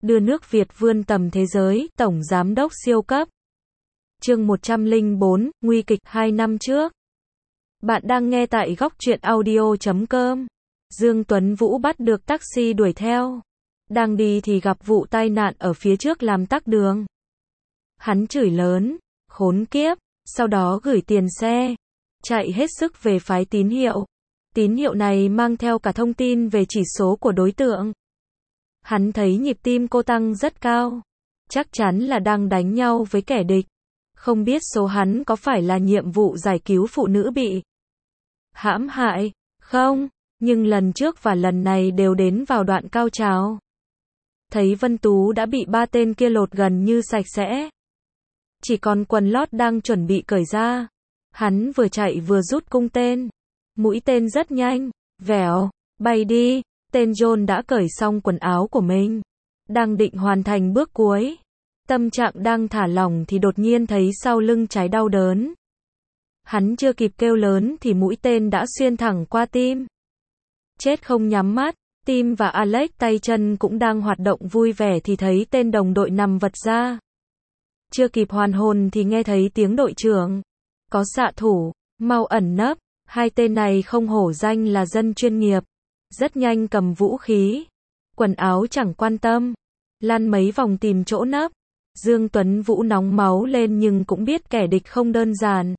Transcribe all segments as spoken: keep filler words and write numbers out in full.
đưa nước Việt vươn tầm thế giới, Tổng Giám đốc siêu cấp. Chương một trăm lẻ bốn, nguy kịch hai năm trước. Bạn đang nghe tại góc truyện audio chấm com. Dương Tuấn Vũ bắt được taxi đuổi theo. Đang đi thì gặp vụ tai nạn ở phía trước làm tắc đường. Hắn chửi lớn, khốn kiếp, sau đó gửi tiền xe, chạy hết sức về phái tín hiệu. Tín hiệu này mang theo cả thông tin về chỉ số của đối tượng. Hắn thấy nhịp tim cô tăng rất cao. Chắc chắn là đang đánh nhau với kẻ địch. Không biết số hắn có phải là nhiệm vụ giải cứu phụ nữ bị hãm hại, không? Nhưng lần trước và lần này đều đến vào đoạn cao trào. Thấy Vân Tú đã bị ba tên kia lột gần như sạch sẽ. Chỉ còn quần lót đang chuẩn bị cởi ra. Hắn vừa chạy vừa rút cung tên. Mũi tên rất nhanh, vèo, bay đi. Tên John đã cởi xong quần áo của mình. Đang định hoàn thành bước cuối. Tâm trạng đang thả lỏng thì đột nhiên thấy sau lưng trái đau đớn. Hắn chưa kịp kêu lớn thì mũi tên đã xuyên thẳng qua tim. Chết không nhắm mắt, Tim và Alex tay chân cũng đang hoạt động vui vẻ thì thấy tên đồng đội nằm vật ra. Chưa kịp hoàn hồn thì nghe thấy tiếng đội trưởng. Có xạ thủ, mau ẩn nấp, hai tên này không hổ danh là dân chuyên nghiệp. Rất nhanh cầm vũ khí. Quần áo chẳng quan tâm. Lăn mấy vòng tìm chỗ nấp. Dương Tuấn Vũ nóng máu lên nhưng cũng biết kẻ địch không đơn giản.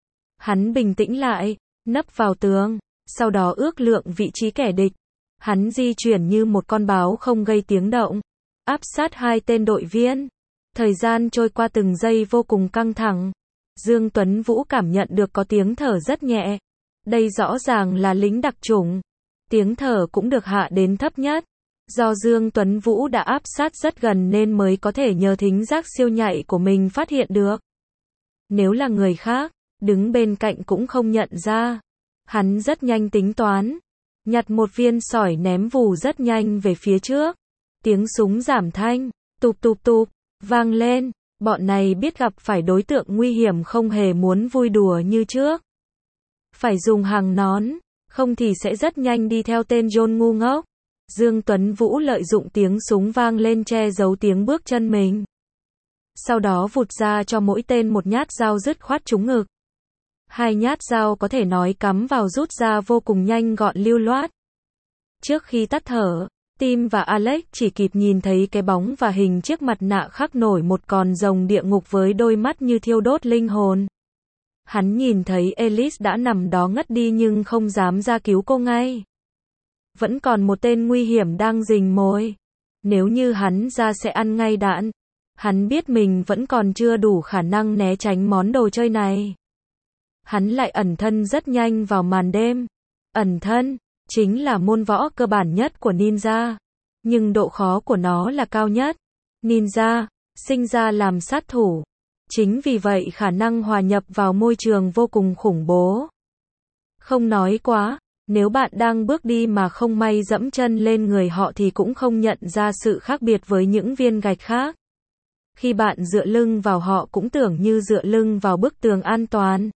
Hắn bình tĩnh lại, nấp vào tường, sau đó ước lượng vị trí kẻ địch. Hắn di chuyển như một con báo không gây tiếng động, áp sát hai tên đội viên. Thời gian trôi qua từng giây vô cùng căng thẳng. Dương Tuấn Vũ cảm nhận được có tiếng thở rất nhẹ. Đây rõ ràng là lính đặc chủng. Tiếng thở cũng được hạ đến thấp nhất. Do Dương Tuấn Vũ đã áp sát rất gần nên mới có thể nhờ thính giác siêu nhạy của mình phát hiện được. Nếu là người khác, đứng bên cạnh cũng không nhận ra. Hắn rất nhanh tính toán. Nhặt một viên sỏi ném vù rất nhanh về phía trước. Tiếng súng giảm thanh, tụp tụp tụp, vang lên. Bọn này biết gặp phải đối tượng nguy hiểm không hề muốn vui đùa như trước. Phải dùng hàng nón, không thì sẽ rất nhanh đi theo tên John ngu ngốc. Dương Tuấn Vũ lợi dụng tiếng súng vang lên che giấu tiếng bước chân mình. Sau đó vụt ra cho mỗi tên một nhát dao dứt khoát trúng ngực. Hai nhát dao có thể nói cắm vào rút ra vô cùng nhanh gọn lưu loát. Trước khi tắt thở, Tim và Alex chỉ kịp nhìn thấy cái bóng và hình chiếc mặt nạ khắc nổi một con rồng địa ngục với đôi mắt như thiêu đốt linh hồn. Hắn nhìn thấy Alice đã nằm đó ngất đi nhưng không dám ra cứu cô ngay. Vẫn còn một tên nguy hiểm đang rình mồi. Nếu như hắn ra sẽ ăn ngay đạn. Hắn biết mình vẫn còn chưa đủ khả năng né tránh món đồ chơi này. Hắn lại ẩn thân rất nhanh vào màn đêm. Ẩn thân, chính là môn võ cơ bản nhất của ninja. Nhưng độ khó của nó là cao nhất. Ninja, sinh ra làm sát thủ. Chính vì vậy khả năng hòa nhập vào môi trường vô cùng khủng bố. Không nói quá, nếu bạn đang bước đi mà không may dẫm chân lên người họ thì cũng không nhận ra sự khác biệt với những viên gạch khác. Khi bạn dựa lưng vào họ cũng tưởng như dựa lưng vào bức tường an toàn.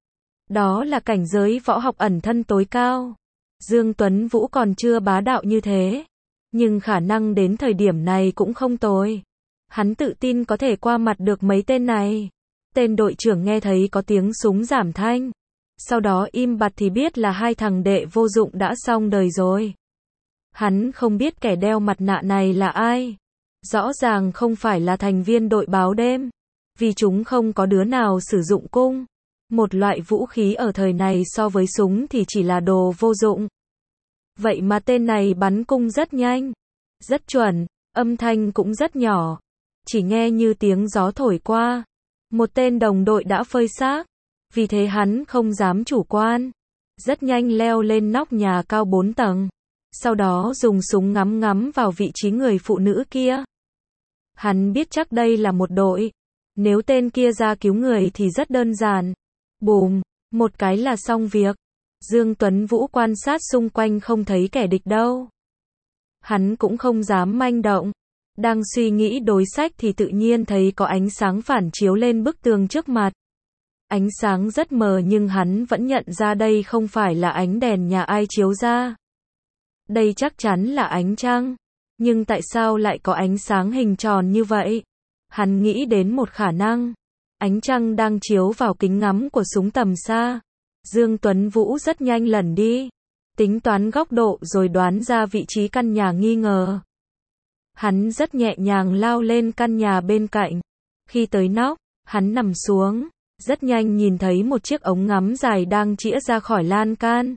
Đó là cảnh giới võ học ẩn thân tối cao. Dương Tuấn Vũ còn chưa bá đạo như thế. Nhưng khả năng đến thời điểm này cũng không tồi. Hắn tự tin có thể qua mặt được mấy tên này. Tên đội trưởng nghe thấy có tiếng súng giảm thanh. Sau đó im bặt thì biết là hai thằng đệ vô dụng đã xong đời rồi. Hắn không biết kẻ đeo mặt nạ này là ai. Rõ ràng không phải là thành viên đội báo đêm. Vì chúng không có đứa nào sử dụng cung. Một loại vũ khí ở thời này so với súng thì chỉ là đồ vô dụng. Vậy mà tên này bắn cung rất nhanh. Rất chuẩn, âm thanh cũng rất nhỏ. Chỉ nghe như tiếng gió thổi qua. Một tên đồng đội đã phơi xác. Vì thế hắn không dám chủ quan. Rất nhanh leo lên nóc nhà cao bốn tầng. Sau đó dùng súng ngắm ngắm vào vị trí người phụ nữ kia. Hắn biết chắc đây là một đội. Nếu tên kia ra cứu người thì rất đơn giản. Bùm, một cái là xong việc. Dương Tuấn Vũ quan sát xung quanh không thấy kẻ địch đâu. Hắn cũng không dám manh động. Đang suy nghĩ đối sách thì tự nhiên thấy có ánh sáng phản chiếu lên bức tường trước mặt. Ánh sáng rất mờ nhưng hắn vẫn nhận ra đây không phải là ánh đèn nhà ai chiếu ra. Đây chắc chắn là ánh trăng. Nhưng tại sao lại có ánh sáng hình tròn như vậy? Hắn nghĩ đến một khả năng. Ánh trăng đang chiếu vào kính ngắm của súng tầm xa. Dương Tuấn Vũ rất nhanh lẩn đi. Tính toán góc độ rồi đoán ra vị trí căn nhà nghi ngờ. Hắn rất nhẹ nhàng lao lên căn nhà bên cạnh. Khi tới nóc, hắn nằm xuống. Rất nhanh nhìn thấy một chiếc ống ngắm dài đang chĩa ra khỏi lan can.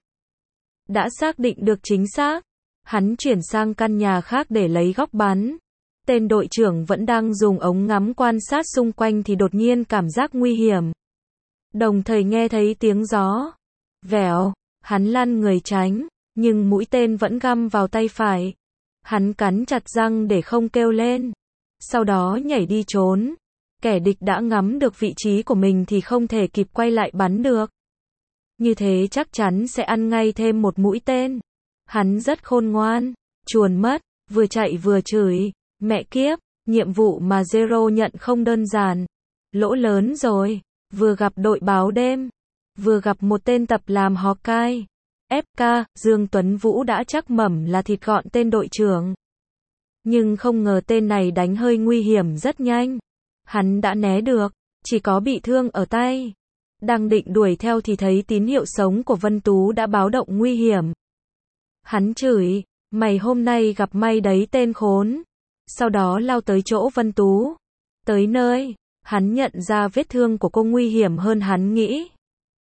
Đã xác định được chính xác. Hắn chuyển sang căn nhà khác để lấy góc bắn. Tên đội trưởng vẫn đang dùng ống ngắm quan sát xung quanh thì đột nhiên cảm giác nguy hiểm. Đồng thời nghe thấy tiếng gió. Vèo, hắn lăn người tránh, nhưng mũi tên vẫn găm vào tay phải. Hắn cắn chặt răng để không kêu lên. Sau đó nhảy đi trốn. Kẻ địch đã ngắm được vị trí của mình thì không thể kịp quay lại bắn được. Như thế chắc chắn sẽ ăn ngay thêm một mũi tên. Hắn rất khôn ngoan, chuồn mất, vừa chạy vừa chửi. Mẹ kiếp, nhiệm vụ mà Zero nhận không đơn giản. Lỗ lớn rồi, vừa gặp đội báo đêm, vừa gặp một tên tập làm Hawkeye. ép ca, Dương Tuấn Vũ đã chắc mẩm là thịt gọn tên đội trưởng. Nhưng không ngờ tên này đánh hơi nguy hiểm rất nhanh. Hắn đã né được, chỉ có bị thương ở tay. Đang định đuổi theo thì thấy tín hiệu sống của Vân Tú đã báo động nguy hiểm. Hắn chửi, mày hôm nay gặp may đấy tên khốn. Sau đó lao tới chỗ Vân Tú. Tới nơi, hắn nhận ra vết thương của cô nguy hiểm hơn hắn nghĩ.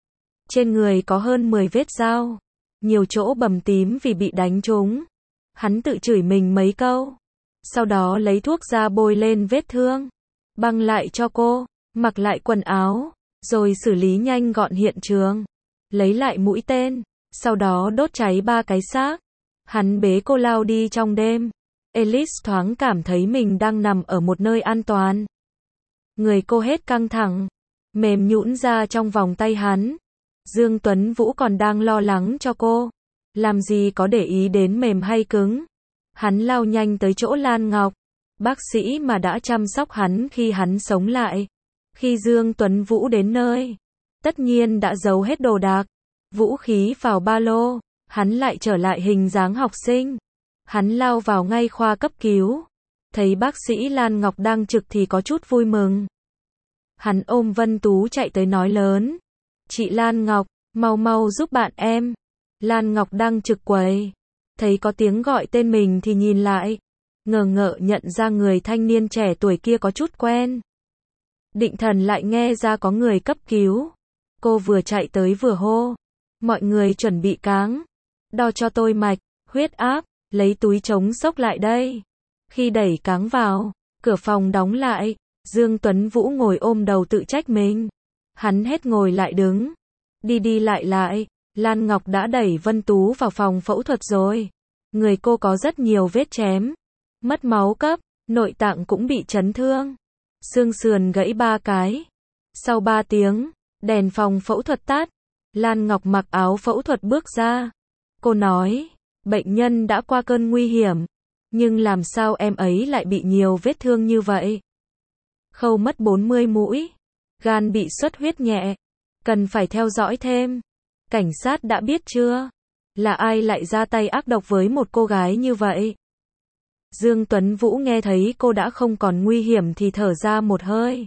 Trên người có hơn mười vết dao. Nhiều chỗ bầm tím vì bị đánh trúng. Hắn tự chửi mình mấy câu. Sau đó lấy thuốc ra bôi lên vết thương. Băng lại cho cô, mặc lại quần áo. Rồi xử lý nhanh gọn hiện trường. Lấy lại mũi tên. Sau đó đốt cháy ba cái xác. Hắn bế cô lao đi trong đêm. Alice thoáng cảm thấy mình đang nằm ở một nơi an toàn. Người cô hết căng thẳng, mềm nhũn ra trong vòng tay hắn. Dương Tuấn Vũ còn đang lo lắng cho cô. Làm gì có để ý đến mềm hay cứng. Hắn lao nhanh tới chỗ Lan Ngọc. Bác sĩ mà đã chăm sóc hắn khi hắn sống lại. Khi Dương Tuấn Vũ đến nơi, tất nhiên đã giấu hết đồ đạc. Vũ khí vào ba lô. Hắn lại trở lại hình dáng học sinh. Hắn lao vào ngay khoa cấp cứu. Thấy bác sĩ Lan Ngọc đang trực thì có chút vui mừng. Hắn ôm Vân Tú chạy tới nói lớn. Chị Lan Ngọc, mau mau giúp bạn em. Lan Ngọc đang trực quầy. Thấy có tiếng gọi tên mình thì nhìn lại. Ngờ ngợ nhận ra người thanh niên trẻ tuổi kia có chút quen. Định thần lại nghe ra có người cấp cứu. Cô vừa chạy tới vừa hô. Mọi người chuẩn bị cáng. Đo cho tôi mạch, huyết áp. Lấy túi chống sốc lại đây. Khi đẩy cáng vào, cửa phòng đóng lại. Dương Tuấn Vũ ngồi ôm đầu tự trách mình. Hắn hết ngồi lại đứng. Đi đi lại lại. Lan Ngọc đã đẩy Vân Tú vào phòng phẫu thuật rồi. Người cô có rất nhiều vết chém. Mất máu cấp. Nội tạng cũng bị chấn thương. Xương sườn gãy ba cái. Sau ba tiếng, đèn phòng phẫu thuật tắt. Lan Ngọc mặc áo phẫu thuật bước ra. Cô nói. Bệnh nhân đã qua cơn nguy hiểm. Nhưng làm sao em ấy lại bị nhiều vết thương như vậy? Khâu mất bốn mươi mũi. Gan bị xuất huyết nhẹ. Cần phải theo dõi thêm. Cảnh sát đã biết chưa? Là ai lại ra tay ác độc với một cô gái như vậy? Dương Tuấn Vũ nghe thấy cô đã không còn nguy hiểm thì thở ra một hơi.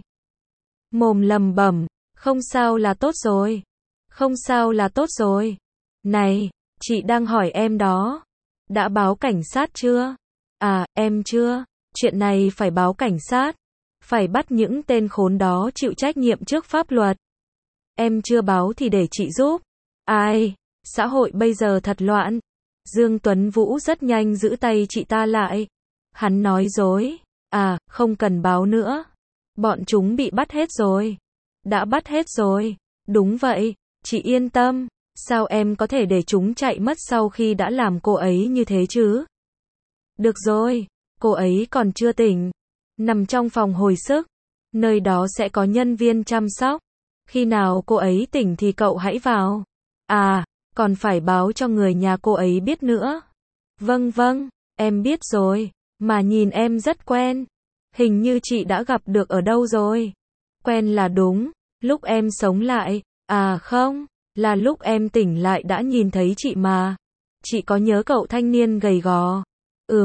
Mồm lầm bẩm. Không sao là tốt rồi. Không sao là tốt rồi. Này, chị đang hỏi em đó. Đã báo cảnh sát chưa? À, em chưa. Chuyện này phải báo cảnh sát. Phải bắt những tên khốn đó chịu trách nhiệm trước pháp luật. Em chưa báo thì để chị giúp. Ai? Xã hội bây giờ thật loạn. Dương Tuấn Vũ rất nhanh giữ tay chị ta lại. Hắn nói dối. À, không cần báo nữa. Bọn chúng bị bắt hết rồi. Đã bắt hết rồi. Đúng vậy. Chị yên tâm. Sao em có thể để chúng chạy mất sau khi đã làm cô ấy như thế chứ? Được rồi. Cô ấy còn chưa tỉnh. Nằm trong phòng hồi sức. Nơi đó sẽ có nhân viên chăm sóc. Khi nào cô ấy tỉnh thì cậu hãy vào. À, còn phải báo cho người nhà cô ấy biết nữa. Vâng vâng, em biết rồi. Mà nhìn em rất quen. Hình như chị đã gặp được ở đâu rồi. Quen là đúng. Lúc em sống lại. À không, là lúc em tỉnh lại đã nhìn thấy chị mà. Chị có nhớ cậu thanh niên gầy gò? Ừm,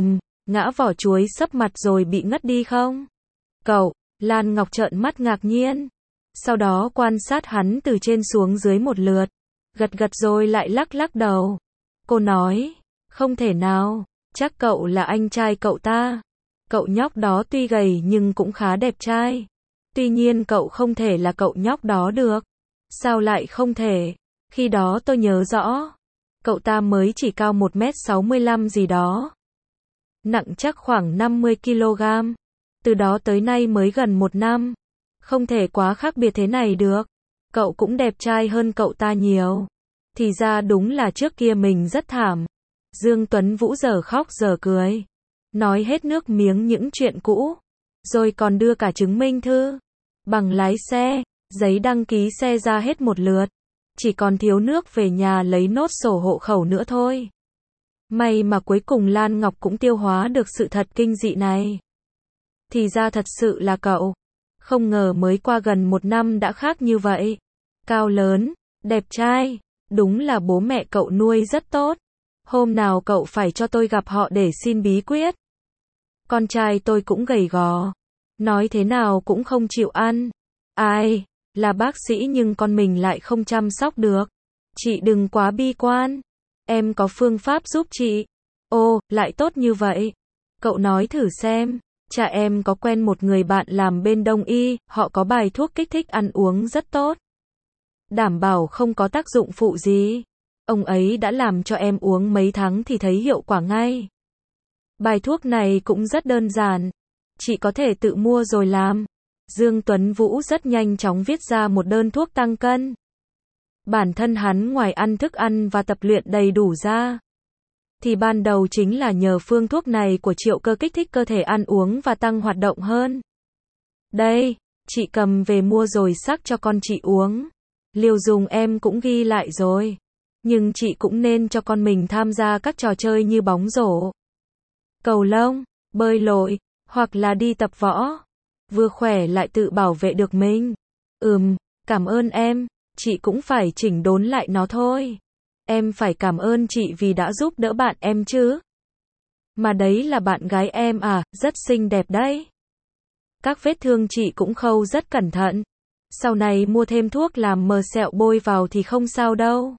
ngã vỏ chuối sấp mặt rồi bị ngất đi không? Cậu, Lan Ngọc trợn mắt ngạc nhiên. Sau đó quan sát hắn từ trên xuống dưới một lượt. Gật gật rồi lại lắc lắc đầu. Cô nói, không thể nào, chắc cậu là anh trai cậu ta. Cậu nhóc đó tuy gầy nhưng cũng khá đẹp trai. Tuy nhiên cậu không thể là cậu nhóc đó được. Sao lại không thể? Khi đó tôi nhớ rõ. Cậu ta mới chỉ cao một mét sáu mươi lăm gì đó. Nặng chắc khoảng năm mươi ki lô gam. Từ đó tới nay mới gần một năm. Không thể quá khác biệt thế này được. Cậu cũng đẹp trai hơn cậu ta nhiều. Thì ra đúng là trước kia mình rất thảm. Dương Tuấn Vũ giờ khóc giờ cười. Nói hết nước miếng những chuyện cũ. Rồi còn đưa cả chứng minh thư, bằng lái xe, giấy đăng ký xe ra hết một lượt. Chỉ còn thiếu nước về nhà lấy nốt sổ hộ khẩu nữa thôi. May mà cuối cùng Lan Ngọc cũng tiêu hóa được sự thật kinh dị này. Thì ra thật sự là cậu. Không ngờ mới qua gần một năm đã khác như vậy. Cao lớn, đẹp trai, đúng là bố mẹ cậu nuôi rất tốt. Hôm nào cậu phải cho tôi gặp họ để xin bí quyết. Con trai tôi cũng gầy gò. Nói thế nào cũng không chịu ăn. Ai, là bác sĩ nhưng con mình lại không chăm sóc được. Chị đừng quá bi quan. Em có phương pháp giúp chị. Ô, lại tốt như vậy. Cậu nói thử xem. Cha em có quen một người bạn làm bên Đông y, họ có bài thuốc kích thích ăn uống rất tốt. Đảm bảo không có tác dụng phụ gì. Ông ấy đã làm cho em uống mấy tháng thì thấy hiệu quả ngay. Bài thuốc này cũng rất đơn giản. Chị có thể tự mua rồi làm. Dương Tuấn Vũ rất nhanh chóng viết ra một đơn thuốc tăng cân. Bản thân hắn ngoài ăn thức ăn và tập luyện đầy đủ ra, thì ban đầu chính là nhờ phương thuốc này của Triệu Cơ kích thích cơ thể ăn uống và tăng hoạt động hơn. Đây, chị cầm về mua rồi sắc cho con chị uống. Liều dùng em cũng ghi lại rồi. Nhưng chị cũng nên cho con mình tham gia các trò chơi như bóng rổ, cầu lông, bơi lội, hoặc là đi tập võ. Vừa khỏe lại tự bảo vệ được mình. Ừm, cảm ơn em, chị cũng phải chỉnh đốn lại nó thôi. Em phải cảm ơn chị vì đã giúp đỡ bạn em chứ. Mà đấy là bạn gái em à, rất xinh đẹp đấy. Các vết thương chị cũng khâu rất cẩn thận. Sau này mua thêm thuốc làm mờ sẹo bôi vào thì không sao đâu.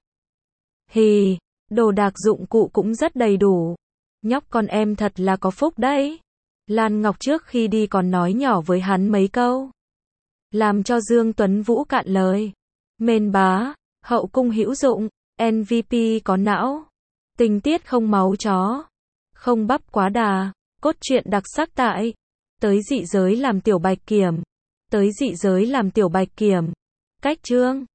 Hì, đồ đạc dụng cụ cũng rất đầy đủ. Nhóc con em thật là có phúc đấy. Lan Ngọc trước khi đi còn nói nhỏ với hắn mấy câu, làm cho Dương Tuấn Vũ cạn lời. Mên bá, hậu cung hữu dụng, em vê pê có não, tình tiết không máu chó, không bắp quá đà, cốt truyện đặc sắc tại Tới dị giới làm tiểu bạch kiểm. Tới dị giới làm tiểu bạch kiểm. Cách chương